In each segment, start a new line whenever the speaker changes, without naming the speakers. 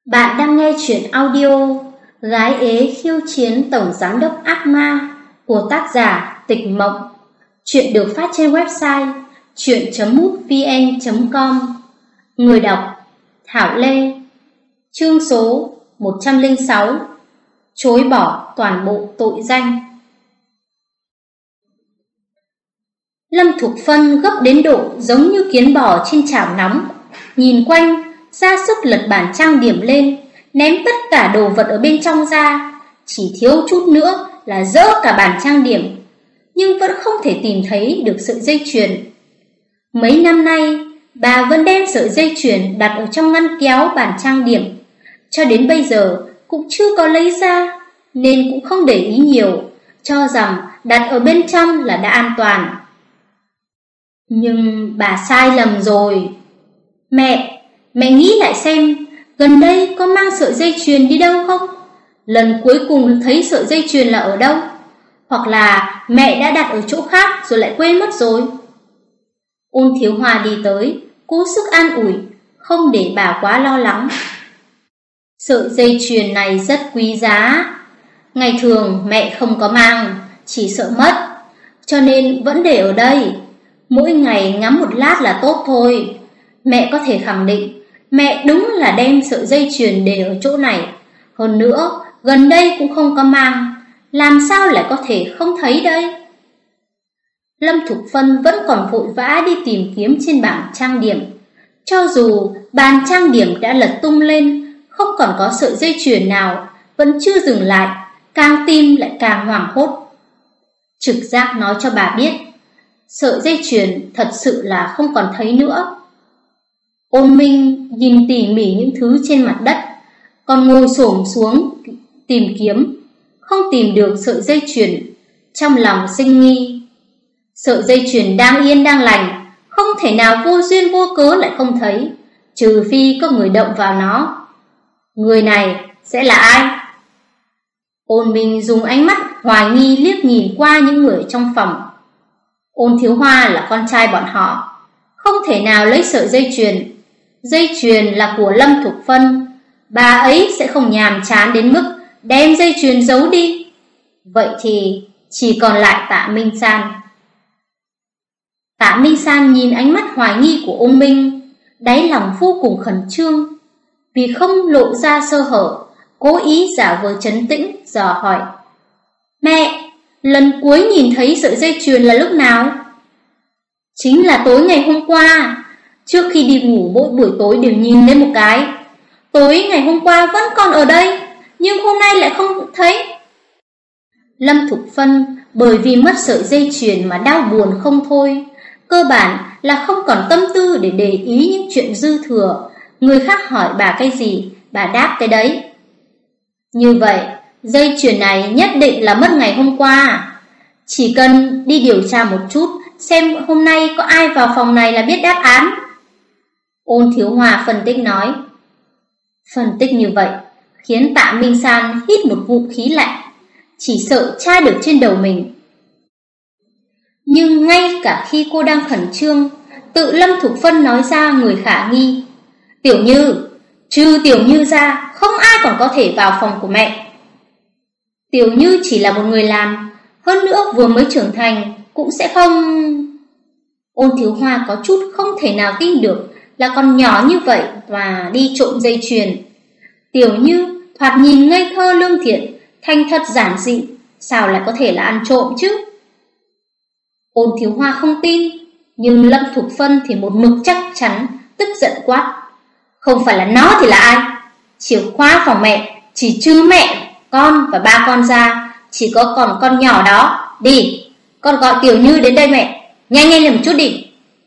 Bạn đang nghe truyện audio Gái ế khiêu chiến tổng giám đốc ác ma của tác giả Tịch Mộng. Truyện được phát trên website truyện.mútvn.com. Người đọc Thảo Lê. Chương số 106. Chối bỏ toàn bộ tội danh. Lâm Thục Phân gấp đến độ giống như kiến bò trên chảo nóng, nhìn quanh, ra sức lật bàn trang điểm lên, ném tất cả đồ vật ở bên trong ra, chỉ thiếu chút nữa là dỡ cả bàn trang điểm, nhưng vẫn không thể tìm thấy được sợi dây chuyền. Mấy năm nay, bà vẫn đem sợi dây chuyền đặt ở trong ngăn kéo bàn trang điểm, cho đến bây giờ cũng chưa có lấy ra, nên cũng không để ý nhiều, cho rằng đặt ở bên trong là đã an toàn. Nhưng bà sai lầm rồi. Mẹ nghĩ lại xem, gần đây có mang sợi dây chuyền đi đâu không? Lần cuối cùng thấy sợi dây chuyền là ở đâu? Hoặc là mẹ đã đặt ở chỗ khác rồi lại quên mất rồi? Ôn Thiếu Hoa đi tới, cố sức an ủi, không để bà quá lo lắng. Sợi dây chuyền này rất quý giá. Ngày thường mẹ không có mang, chỉ sợ mất, cho nên vẫn để ở đây. Mỗi ngày ngắm một lát là tốt thôi. Mẹ có thể khẳng định mẹ đúng là đem sợi dây chuyền để ở chỗ này. Hơn nữa, gần đây cũng không có mang, làm sao lại có thể không thấy đây? Lâm Thục Phân vẫn còn vội vã đi tìm kiếm trên bảng trang điểm. Cho dù bàn trang điểm đã lật tung lên, không còn có sợi dây chuyền nào, vẫn chưa dừng lại, càng tìm lại càng hoảng hốt. Trực giác nói cho bà biết, sợi dây chuyền thật sự là không còn thấy nữa. Ôn Minh nhìn tỉ mỉ những thứ trên mặt đất, còn ngồi xổm xuống tìm kiếm, không tìm được sợi dây chuyền, trong lòng sinh nghi. Sợi dây chuyền đang yên đang lành, không thể nào vô duyên vô cớ lại không thấy, trừ phi có người động vào nó. Người này sẽ là ai? Ôn Minh dùng ánh mắt hoài nghi liếc nhìn qua những người trong phòng. Ôn Thiếu Hoa là con trai bọn họ, không thể nào lấy sợi dây chuyền. Dây chuyền là của Lâm Thục Phân, bà ấy sẽ không nhàm chán đến mức đem dây chuyền giấu đi. Vậy thì chỉ còn lại Tạ Minh San. Tạ Minh San nhìn ánh mắt hoài nghi của Ôn Minh, đáy lòng vô cùng khẩn trương. Vì không lộ ra sơ hở, cố ý giả vờ trấn tĩnh dò hỏi: Mẹ, lần cuối nhìn thấy sợi dây chuyền là lúc nào? Chính là tối ngày hôm qua. Trước khi đi ngủ mỗi buổi tối đều nhìn lên một cái. Tối ngày hôm qua vẫn còn ở đây, nhưng hôm nay lại không thấy. Lâm Thục Phân bởi vì mất sợi dây chuyền mà đau buồn không thôi. Cơ bản là không còn tâm tư để để ý những chuyện dư thừa. Người khác hỏi bà cái gì, bà đáp cái đấy. Như vậy, dây chuyền này nhất định là mất ngày hôm qua. Chỉ cần đi điều tra một chút, xem hôm nay có ai vào phòng này là biết đáp án. Ôn Thiếu Hoa phân tích nói. Phân tích như vậy khiến Tạ Minh San hít một ngụm khí lạnh, chỉ sợ tra được trên đầu mình. Nhưng ngay cả khi cô đang khẩn trương, tự Lâm Thục Phân nói ra người khả nghi. Tiểu Như, trừ Tiểu Như ra, không ai còn có thể vào phòng của mẹ. Tiểu Như chỉ là một người làm, hơn nữa vừa mới trưởng thành, cũng sẽ không... Ôn Thiếu Hoa có chút không thể nào tin được là con nhỏ như vậy và đi trộm dây chuyền. Tiểu Như thoạt nhìn ngây thơ lương thiện, thanh thật giản dị, sao lại có thể là ăn trộm chứ? Ôn Thiếu Hoa không tin, nhưng Lâm Thục Phân thì một mực chắc chắn, tức giận quát: Không phải là nó thì là ai? Chìa khóa phòng mẹ chỉ trừ mẹ, con và ba con ra, chỉ có còn con nhỏ đó. Đi, con gọi Tiểu Như đến đây mẹ, nhanh lên một chút đi.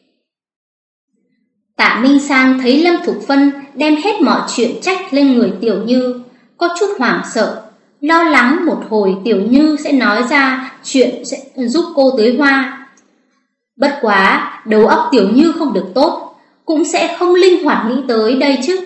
Tạ Minh San thấy Lâm Thục Phân đem hết mọi chuyện trách lên người Tiểu Như, có chút hoảng sợ, lo lắng một hồi Tiểu Như sẽ nói ra chuyện sẽ giúp cô tưới hoa. Bất quá, đầu óc Tiểu Như không được tốt, cũng sẽ không linh hoạt nghĩ tới đây chứ.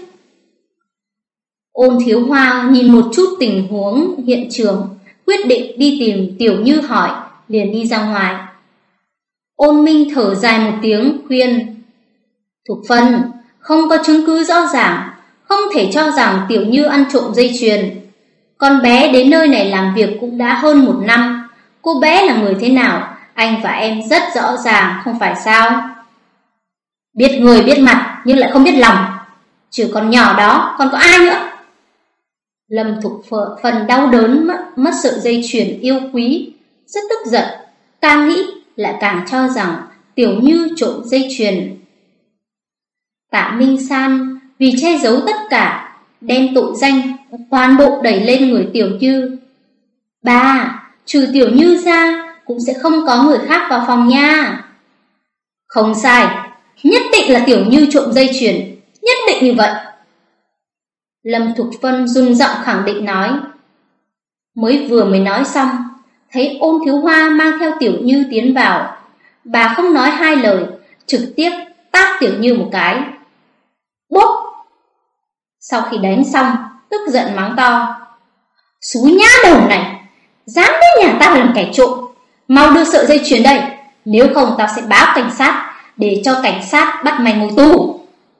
Ôn Thiếu Hoa nhìn một chút tình huống hiện trường, quyết định đi tìm Tiểu Như hỏi, liền đi ra ngoài. Ôn Minh thở dài một tiếng khuyên: Thục Phân, không có chứng cứ rõ ràng, không thể cho rằng Tiểu Như ăn trộm dây chuyền. Con bé đến nơi này làm việc cũng đã hơn 1 năm. Cô bé là người thế nào, anh và em rất rõ ràng, không phải sao? Biết người biết mặt nhưng lại không biết lòng. Trừ con nhỏ đó, còn có ai nữa? Lâm Thục Phân đau đớn mất sợi dây chuyền yêu quý, rất tức giận. Càng nghĩ lại càng cho rằng Tiểu Như trộm dây chuyền. Tạ Minh San vì che giấu tất cả, đem tội danh toàn bộ đẩy lên người Tiểu Như. Bà, trừ Tiểu Như ra cũng sẽ không có người khác vào phòng nha. Không sai, nhất định là Tiểu Như trộm dây chuyền, nhất định như vậy. Lâm Thục Phân rung giọng khẳng định nói. Mới nói xong, thấy Ôn Thiếu Hoa mang theo Tiểu Như tiến vào. Bà không nói hai lời, trực tiếp tát Tiểu Như một cái. Bốp! Sau khi đánh xong, tức giận mắng to. Xúi nhá đầu này, dám đến nhà tao làm kẻ trộm, mau đưa sợi dây chuyền đây, nếu không tao sẽ báo cảnh sát, để cho cảnh sát bắt mày ngồi tù.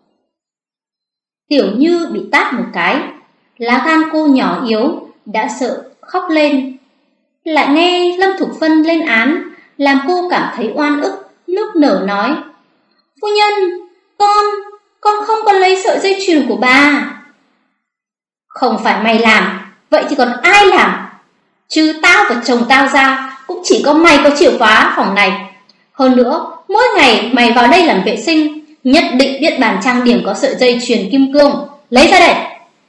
Tiểu Như bị tát một cái, lá gan cô nhỏ yếu, đã sợ khóc lên. Lại nghe Lâm Thục Phân lên án, làm cô cảm thấy oan ức, nức nở nói. Phu nhân, con không có lấy sợi dây chuyền của bà. Không phải mày làm, vậy thì còn ai làm? Chứ tao và chồng tao ra, cũng chỉ có mày có chìa khóa phòng này. Hơn nữa, mỗi ngày mày vào đây làm vệ sinh, nhất định biết bàn trang điểm có sợi dây chuyền kim cương, lấy ra đây.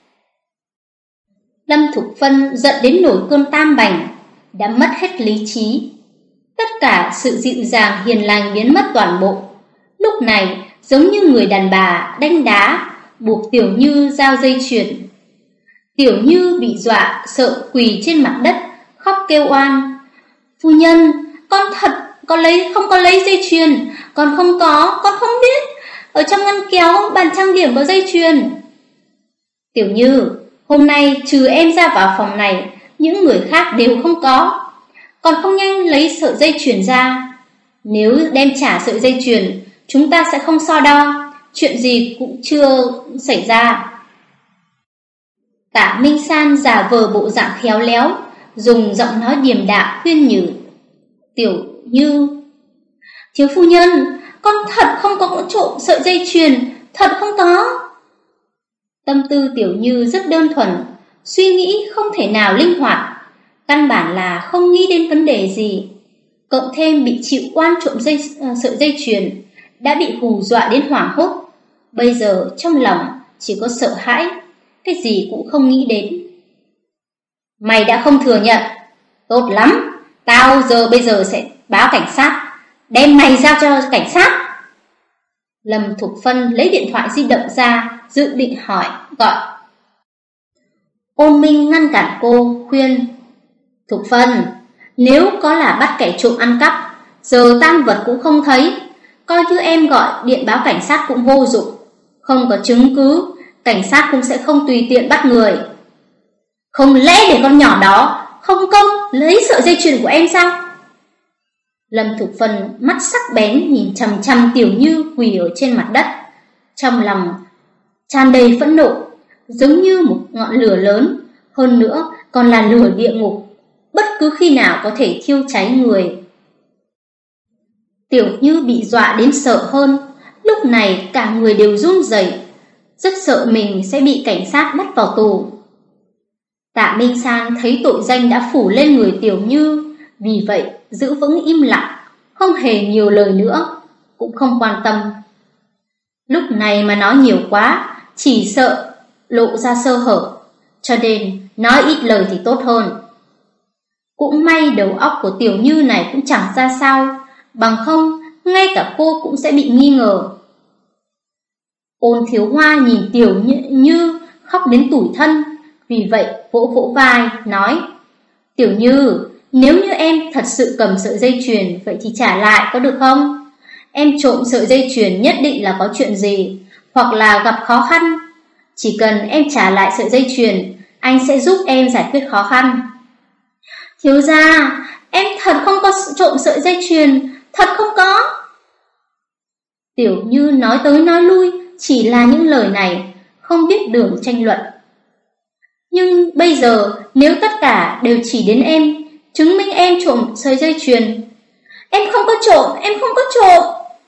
Lâm Thục Phân giận đến nổi cơn tam bành, đã mất hết lý trí. Tất cả sự dịu dàng hiền lành biến mất toàn bộ. Lúc này giống như người đàn bà đánh đá, buộc Tiểu Như giao dây chuyền. Tiểu Như bị dọa sợ quỳ trên mặt đất, khóc kêu oan. Phu nhân, con thật không có lấy dây chuyền, con không biết. Ở trong ngăn kéo bàn trang điểm có dây chuyền. Tiểu Như, hôm nay trừ em ra vào phòng này, những người khác đều không có. Còn không nhanh lấy sợi dây chuyền ra. Nếu đem trả sợi dây chuyền, chúng ta sẽ không so đo, chuyện gì cũng chưa xảy ra. Tạ Minh San giả vờ bộ dạng khéo léo, dùng giọng nói điềm đạm khuyên nhủ Tiểu Như. Thiếu phu nhân, con thật không có trộm sợi dây chuyền, thật không có. Tâm tư Tiểu Như rất đơn thuần, suy nghĩ không thể nào linh hoạt, căn bản là không nghĩ đến vấn đề gì. Cộng thêm bị chịu oan trộm sợi dây chuyền, đã bị hù dọa đến hoảng hốt. Bây giờ trong lòng chỉ có sợ hãi, cái gì cũng không nghĩ đến. Mày đã không thừa nhận, tốt lắm, tao bây giờ sẽ báo cảnh sát, đem mày giao cho cảnh sát. Lâm Thục Phân lấy điện thoại di động ra, dự định gọi. Ôn Minh ngăn cản cô, khuyên. Thục Phân, nếu có là bắt kẻ trộm ăn cắp, giờ tang vật cũng không thấy, coi như em gọi điện báo cảnh sát cũng vô dụng. Không có chứng cứ, cảnh sát cũng sẽ không tùy tiện bắt người. Không lẽ để con nhỏ đó không công lấy sợi dây chuyền của em sao? Lâm Thục Phân mắt sắc bén nhìn chằm chằm Tiểu Như quỳ ở trên mặt đất, trong lòng tràn đầy phẫn nộ, giống như một ngọn lửa lớn, hơn nữa còn là lửa địa ngục, bất cứ khi nào có thể thiêu cháy người. Tiểu Như bị dọa đến sợ hơn, lúc này cả người đều run rẩy, rất sợ mình sẽ bị cảnh sát bắt vào tù. Tạ Minh San thấy tội danh đã phủ lên người Tiểu Như, vì vậy giữ vững im lặng, không hề nhiều lời nữa, cũng không quan tâm. Lúc này mà nói nhiều quá, chỉ sợ lộ ra sơ hở, cho nên nói ít lời thì tốt hơn. Cũng may đầu óc của Tiểu Như này cũng chẳng ra sao, bằng không ngay cả cô cũng sẽ bị nghi ngờ. Ôn Thiếu Hoa nhìn Tiểu Như khóc đến tủi thân, vì vậy vỗ vai nói: Tiểu Như, nếu như em thật sự cầm sợi dây chuyền, vậy thì trả lại có được không? Em trộm sợi dây chuyền nhất định là có chuyện gì, hoặc là gặp khó khăn. Chỉ cần em trả lại sợi dây chuyền, anh sẽ giúp em giải quyết khó khăn. Thiếu gia, em thật không có trộm sợi dây chuyền, thật không có. Tiểu Như nói tới nói lui chỉ là những lời này, không biết đường tranh luận. Nhưng bây giờ nếu tất cả đều chỉ đến em, chứng minh em trộm sợi dây chuyền. Em không có trộm, em không có trộm.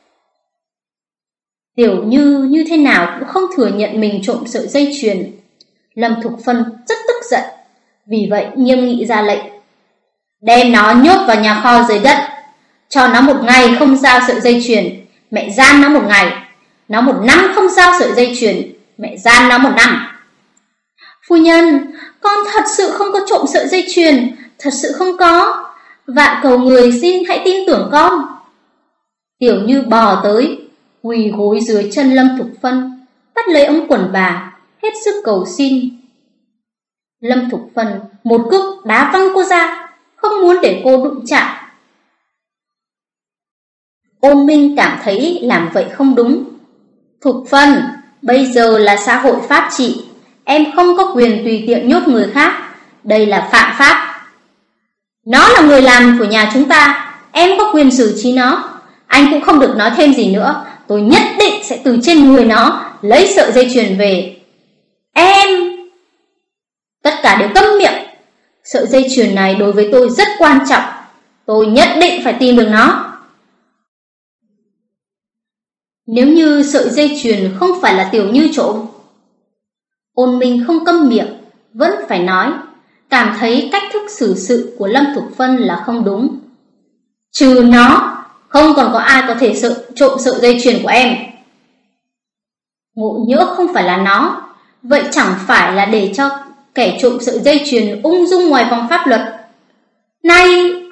Tiểu như thế nào cũng không thừa nhận mình trộm sợi dây chuyền. Lâm Thục Phân rất tức giận, vì vậy nghiêm nghị ra lệnh. Đem nó nhốt vào nhà kho dưới đất, cho nó 1 ngày không giao sợi dây chuyền, mẹ giam nó 1 ngày. Nó 1 năm không giao sợi dây chuyền, mẹ giam nó 1 năm. Phu nhân, con thật sự không có trộm sợi dây chuyền, thật sự không có. Vạn cầu người xin hãy tin tưởng con. Tiểu Như bò tới, quỳ gối dưới chân Lâm Thục Phân, bắt lấy ống quần bà, hết sức cầu xin. Lâm Thục Phân một cước đá văng cô ra, không muốn để cô đụng chạm. Ôn Minh cảm thấy làm vậy không đúng. Thục Phân, bây giờ là xã hội pháp trị, em không có quyền tùy tiện nhốt người khác, đây là phạm pháp. Nó là người làm của nhà chúng ta, em có quyền xử trí nó. Anh cũng không được nói thêm gì nữa, tôi nhất định sẽ từ trên người nó lấy sợi dây chuyền về. Em... Tất cả đều câm miệng. Sợi dây chuyền này đối với tôi rất quan trọng, tôi nhất định phải tìm được nó. Nếu như sợi dây chuyền không phải là Tiểu Như trộm. Ôn Minh không câm miệng, vẫn phải nói, cảm thấy cách thức xử sự của Lâm Thục Phân là không đúng. Trừ nó, không còn có ai có thể trộm sợi dây chuyền của em. Ngộ nhỡ không phải là nó, vậy chẳng phải là để cho kẻ trộm sợi dây chuyền ung dung ngoài vòng pháp luật. Này!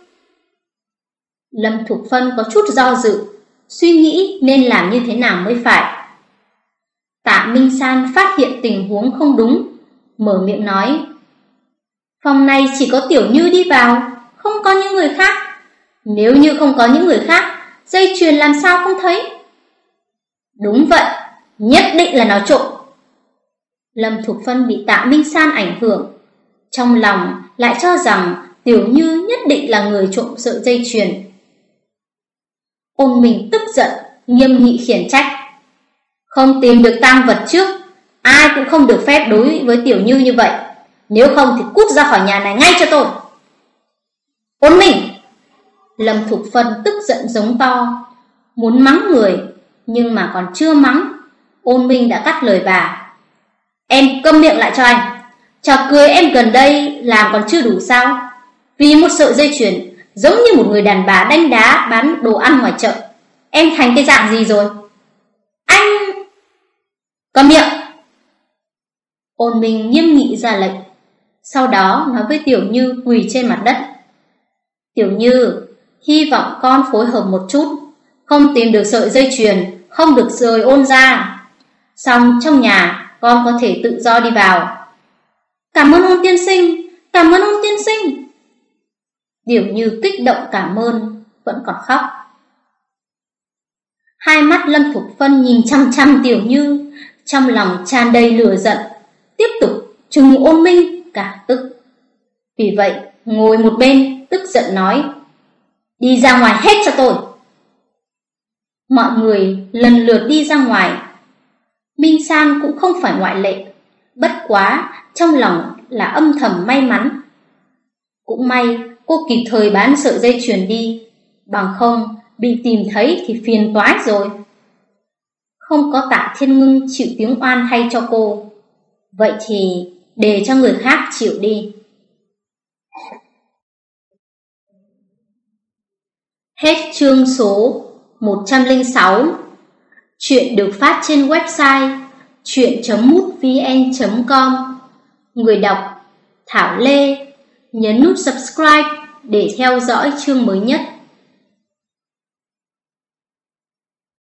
Lâm Thục Phân có chút do dự, suy nghĩ nên làm như thế nào mới phải. Tạ Minh San phát hiện tình huống không đúng, mở miệng nói. Phòng này chỉ có Tiểu Như đi vào, không có những người khác. Nếu như không có những người khác, dây chuyền làm sao không thấy? Đúng vậy, nhất định là nó trộm. Lâm Thục Phân bị Tạ Minh San ảnh hưởng, trong lòng lại cho rằng Tiểu Như nhất định là người trộm sợi dây chuyền. Ôn Minh tức giận, nghiêm nghị khiển trách. Không tìm được tang vật trước, ai cũng không được phép đối với Tiểu Như như vậy. Nếu không thì cút ra khỏi nhà này ngay cho tôi. Ôn Minh! Lâm Thục Phân tức giận giống to, muốn mắng người, nhưng mà còn chưa mắng, Ôn Minh đã cắt lời bà. Em câm miệng lại cho anh. Trò cười em gần đây làm còn chưa đủ sao? Vì một sợi dây chuyền, giống như một người đàn bà đánh đá bán đồ ăn ngoài chợ, em thành cái dạng gì rồi? Anh... Câm miệng! Ôn Minh nghiêm nghị ra lệnh, sau đó nói với Tiểu Như quỳ trên mặt đất. Tiểu Như, hy vọng con phối hợp một chút, không tìm được sợi dây chuyền, không được rời Ôn ra. Xong trong nhà con có thể tự do đi vào. Cảm ơn Ôn tiên sinh, cảm ơn Ôn tiên sinh. Tiểu Như kích động cảm ơn, vẫn còn khóc. Hai mắt Lâm Thục Phân nhìn chăm chăm Tiểu Như, trong lòng tràn đầy lửa giận, tiếp tục trừng Ôn Minh cả tức. Vì vậy ngồi một bên tức giận nói, đi ra ngoài hết cho tôi. Mọi người lần lượt đi ra ngoài, Minh San cũng không phải ngoại lệ, bất quá trong lòng là âm thầm may mắn. Cũng may cô kịp thời bán sợi dây chuyền đi, bằng không bị tìm thấy thì phiền toái rồi. Không có Tạ Thiên Ngưng chịu tiếng oan thay cho cô, vậy thì để cho người khác chịu đi. Hết chương số 106. Chuyện được phát trên website chuyện.mútvn.com. Người đọc Thảo Lê. Nhấn nút subscribe để theo dõi chương mới nhất.